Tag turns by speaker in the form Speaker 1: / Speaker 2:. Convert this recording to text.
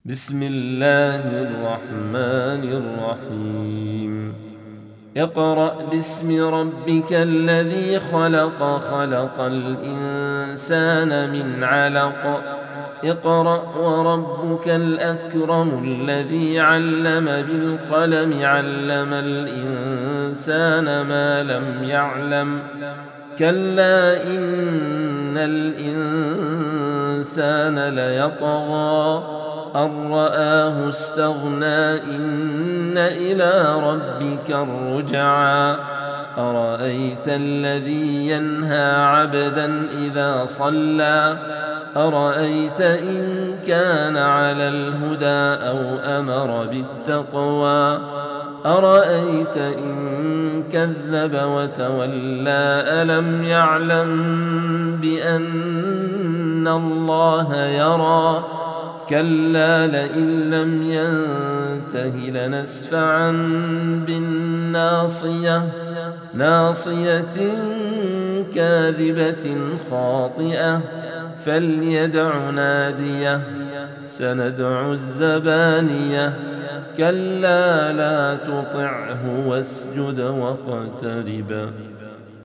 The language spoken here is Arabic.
Speaker 1: بسم الله الرحمن الرحيم اقرأ باسم ربك الذي خلق خلق الإنسان من علق اقرأ وربك الأكرم الذي علم بالقلم علم الإنسان ما لم يعلم كلا إن الإنسان ليطغى أن رآه استغنى إن إلى ربك الرجعى أرأيت الذي ينهى عبدا إذا صلى أرأيت إن كان على الهدى أو أمر بالتقوى أرأيت إن كذب وتولى ألم يعلم بأن الله يرى كلا لئن لم ينته لنسفعا بالناصية ناصية كاذبة خاطئة فليدع ناديه سندع الزبانية كلا لا تطعه واسجد واقترب